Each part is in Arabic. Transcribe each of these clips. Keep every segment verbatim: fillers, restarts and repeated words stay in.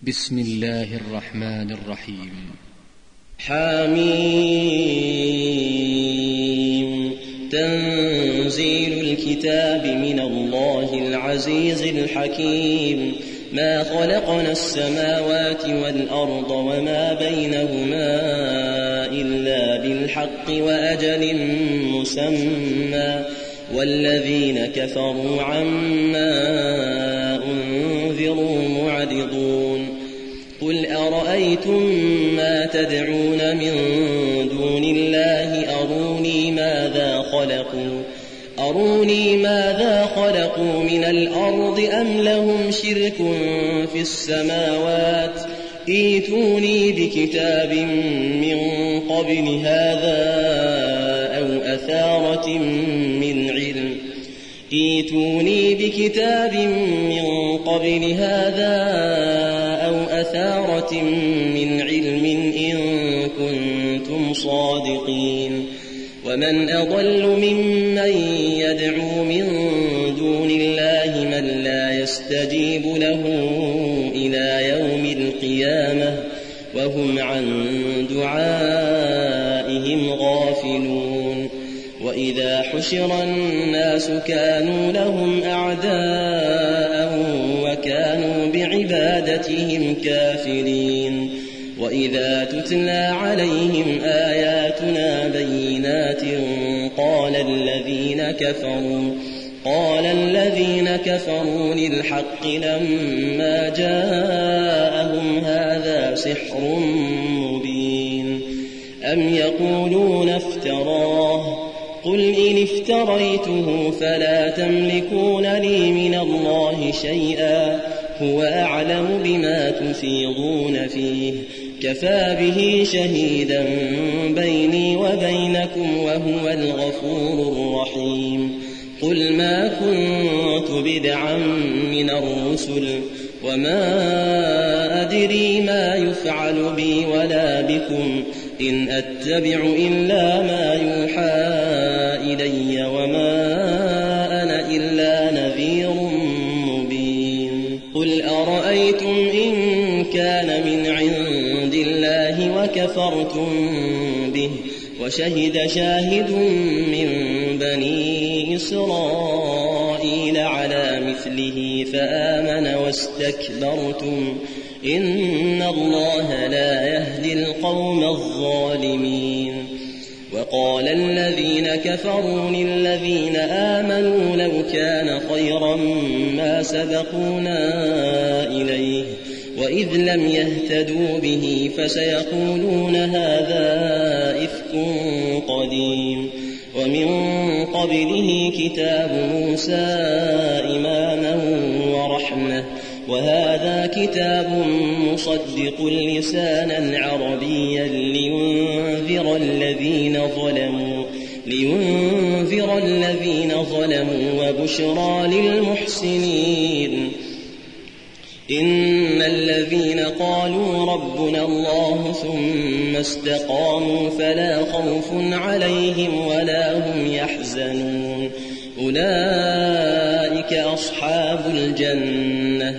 بسم الله الرحمن الرحيم. حميم. تنزيل الكتاب من الله العزيز الحكيم. ما خلقنا السماوات والأرض وما بينهما إلا بالحق وأجل مسمى والذين كفروا عما أنذروا معرضون. قل أرأيتم ما تدعون من دون الله أروني ماذا خلقوا أروني ماذا خلقوا من الأرض أم لهم شرك في السماوات ائتوني بكتاب من قبل هذا أو أثارة من علم ائتوني بكتاب من قبل هذا أو أثارة من علم إن كنتم صادقين. ومن أضل ممن يدعو من دون الله من لا يستجيب له إلى يوم القيامة وهم عن دعائهم غافلون. وإذا حشر الناس كانوا لهم أعداء وكانوا بعبادتهم كافرين. وإذا تتلى عليهم آياتنا بينات قال الذين كفروا قال الذين كفروا للحق لما جاءهم هذا سحر مبين. أم يقولون افتراه قل إن افتريته فلا تملكون لي من الله شيئا هو أعلم بما تفيضون فيه كفى به شهيدا بيني وبينكم وهو الغفور الرحيم. قل ما كنت بدعا من الرسل وما أدري ما يفعل بي ولا بكم إن أتبع إلا ما يوحى إلي وما أنا إلا نذير مبين. قل أرأيتم إن كان من عند الله وكفرتم به وشهد شاهد من بني إسرائيل على مثله فآمن واستكبرتم إن الله لا يهدي القوم الظالمين. وقال الذين كفروا للذين آمنوا لو كان خيرا ما سبقونا إليه وإذ لم يهتدوا به فسيقولون هذا إفك قديم. ومن قبله كتاب موسى إماما ورحمة وهذا كتاب مصدق لسانا عربيا لينذر الذين ظلموا لينذر الذين ظلموا وبشرى للمحسنين. إن الذين قالوا ربنا الله ثم استقاموا فلا خوف عليهم ولا هم يحزنون أولئك أصحاب الجنة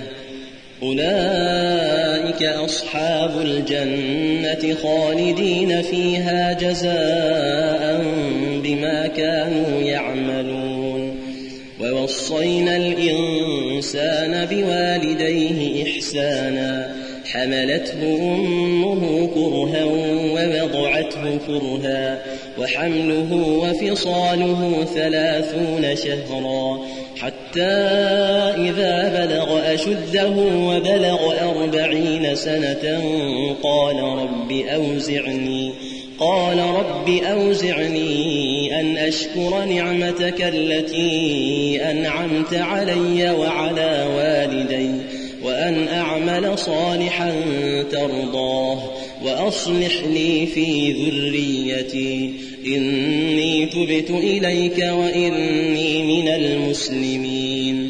أولئك أصحاب الجنة خالدين فيها جزاء بما كانوا يعملون. ووصينا الإنسان بوالديه إحسانا حملته أمه كرها ووضعته كرها وحمله وفصاله ثلاثون شهرا حتى إذا بلغ أشده وبلغ أربعين سنة قال رب أوزعني قال رب أوزعني أن أشكر نعمتك التي أنعمت علي وعلى والدي وأن أعمل صالحا ترضاه وأصلح لي في ذريتي إني تبت إليك وإني من المسلمين.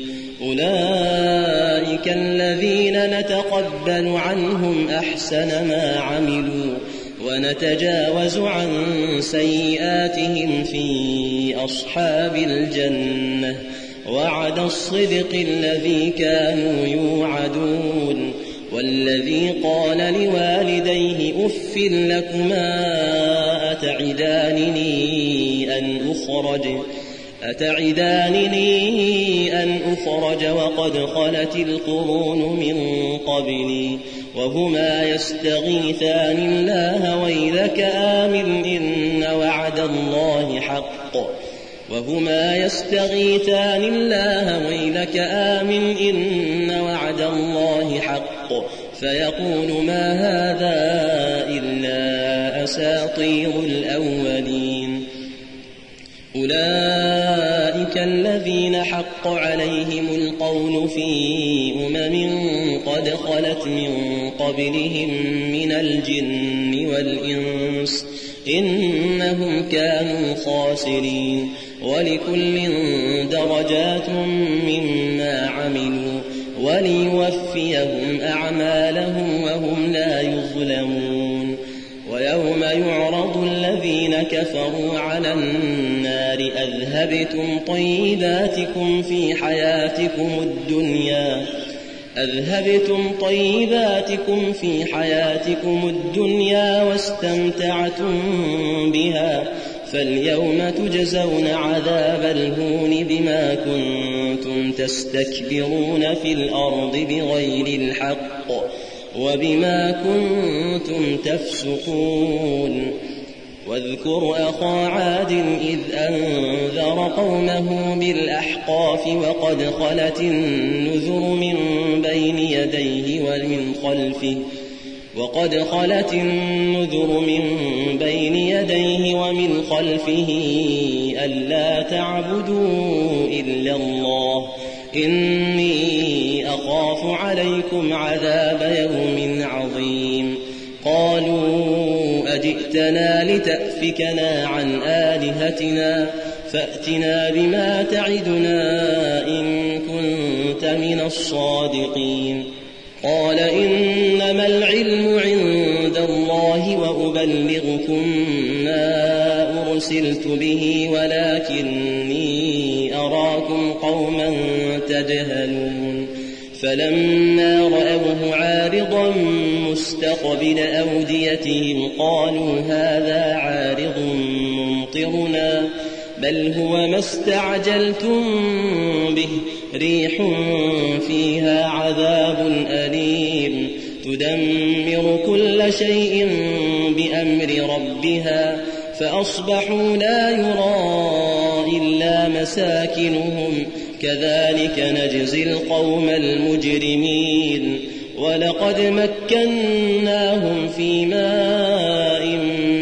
أولئك الذين نتقبل عنهم أحسن ما عملوا ونتجاوز عن سيئاتهم في أصحاب الجنة وعد الصدق الذي كانوا يوعدون والذي قال لوالديه أف لكما أتعدانني أن أخرج أتعدانني أن أخرج وقد خلت القرون من قبلي وهما يستغيثان الله ويلك آمن إن وعد الله حق وهما يستغيثان الله ويلك آمن إن وعد الله حق فيقول ما هذا إلا أساطير الأولين أولئك الذين حق عليهم القول في أمم قد خلت من قبلهم من الجن والإنس إنهم كانوا خاسرين ولكل درجات مما عملوا وليوفيهم أعمالهم وهم لا يظلمون ويوم يعرض الذين كفروا على النار أذهبتم طيباتكم في حياتكم الدنيا أذهبتم طيباتكم في حياتكم الدنيا واستمتعتم بها فاليوم تجزون عذاب الهون بما كنتم تستكبرون في الأرض بغير الحق وبما كنتم تفسقون واذكر أخا عاد إذ أنذر قومه بالأحقاف وقد خلت النذر من بين يديه ومن خلفه وقد خلت النذر من بين يديه ومن خلفه ألا تعبدوا إلا الله إني أخاف عليكم عذاب يوم عظيم قالوا أجئتنا لتأفكنا عن آلهتنا فأتنا بما تعدنا إن كنت من الصادقين قال إنما العلم عند الله وأبلغكم ما أرسلت به ولكني أراكم قوما تجهلون فلما رأوه عارضا مستقبل أوديتهم قالوا هذا عارض ممطرنا بل هو ما استعجلتم به ريح فيها عذاب أليم تدمر كل شيء بأمر ربها فأصبحوا لا يرى إلا مساكنهم كذلك نجزي القوم المجرمين ولقد مكناهم في ماء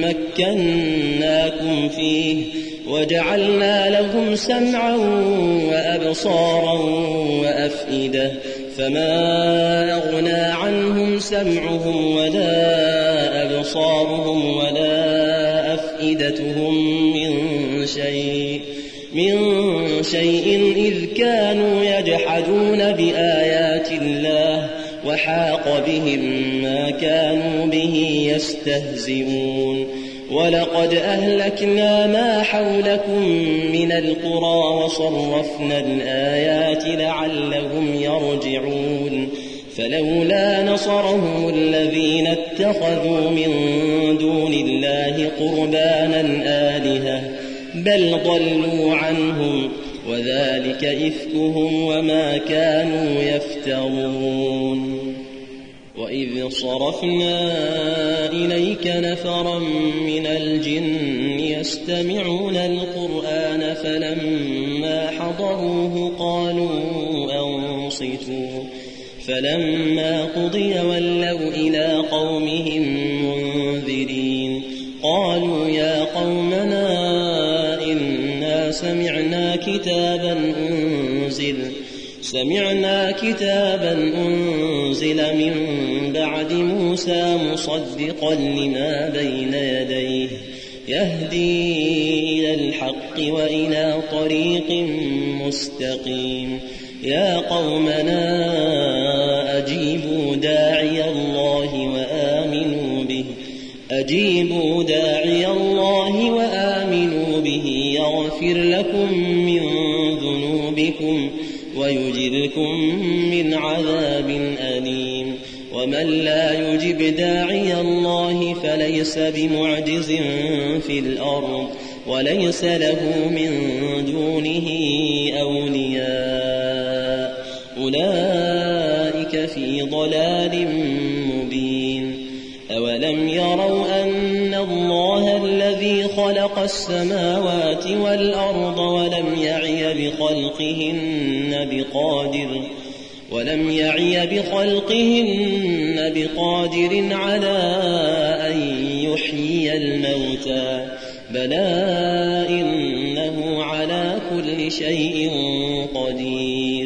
مكناكم فيه وجعلنا لهم سمعا وأبصارا وأفئدة فما أغنى عنهم سمعهم ولا أبصارهم ولا أفئدتهم من شيء من شيء إذ كانوا يجحدون بآيات الله وحاق بهم ما كانوا به يستهزئون ولقد أهلكنا ما حولكم من القرى وصرفنا الآيات لعلهم يرجعون فلولا نصرهم الذين اتخذوا من دون الله قربانا آلهة بل ضلوا عنهم وذلك إفكهم وما كانوا يفترون وإذ صرفنا إليك نفرا من الجن يستمعون القرآن فلما حضروه قالوا أنصتوا فلما قضي ولوا إلى قومهم منذرين قالوا يا قومنا إنا سمعنا كتابا أنزل سمعنا كتابا أنزل من بعد موسى مصدقا لما بين يديه يهدي إلى الحق وإلى طريق مستقيم يا قومنا أجيبوا داعي الله وآمنوا به أجيبوا داعي الله وآمنوا به يغفر لكم من ذنوبكم ويجركم من عذاب أليم ومن لا يجب داعي الله فليس بمعجز في الأرض وليس له من دونه أولياء أولئك في ضلال مبين أولم يروا أن الله الذي خلق السماوات والأرض ولم يعي بخلقهن بقادر ولم يعي بخلقهن بقادر على أن يحيي الموتى بلى إنه على كل شيء قدير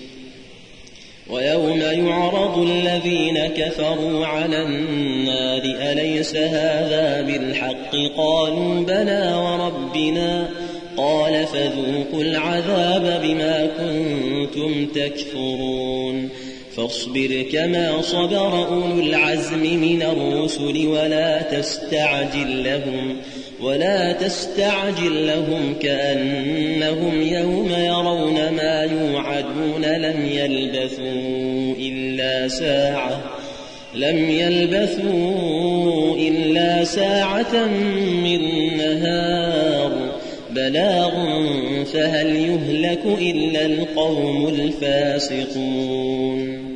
ويوم يعرض الذين كفروا على النار أليس هذا بالحق قالوا بلى وربنا قال فذوقوا العذاب بما كنتم تكفرون فاصبر كما صبر أولو العزم من الرسل ولا تستعجل لهم ولا تستعجل لهم كأنهم يوم يرون ما يوعدون لم يلبثوا إلا ساعة لم يلبثوا إلا ساعة من نهار بلاغ فهل يهلك إلا القوم الفاسقون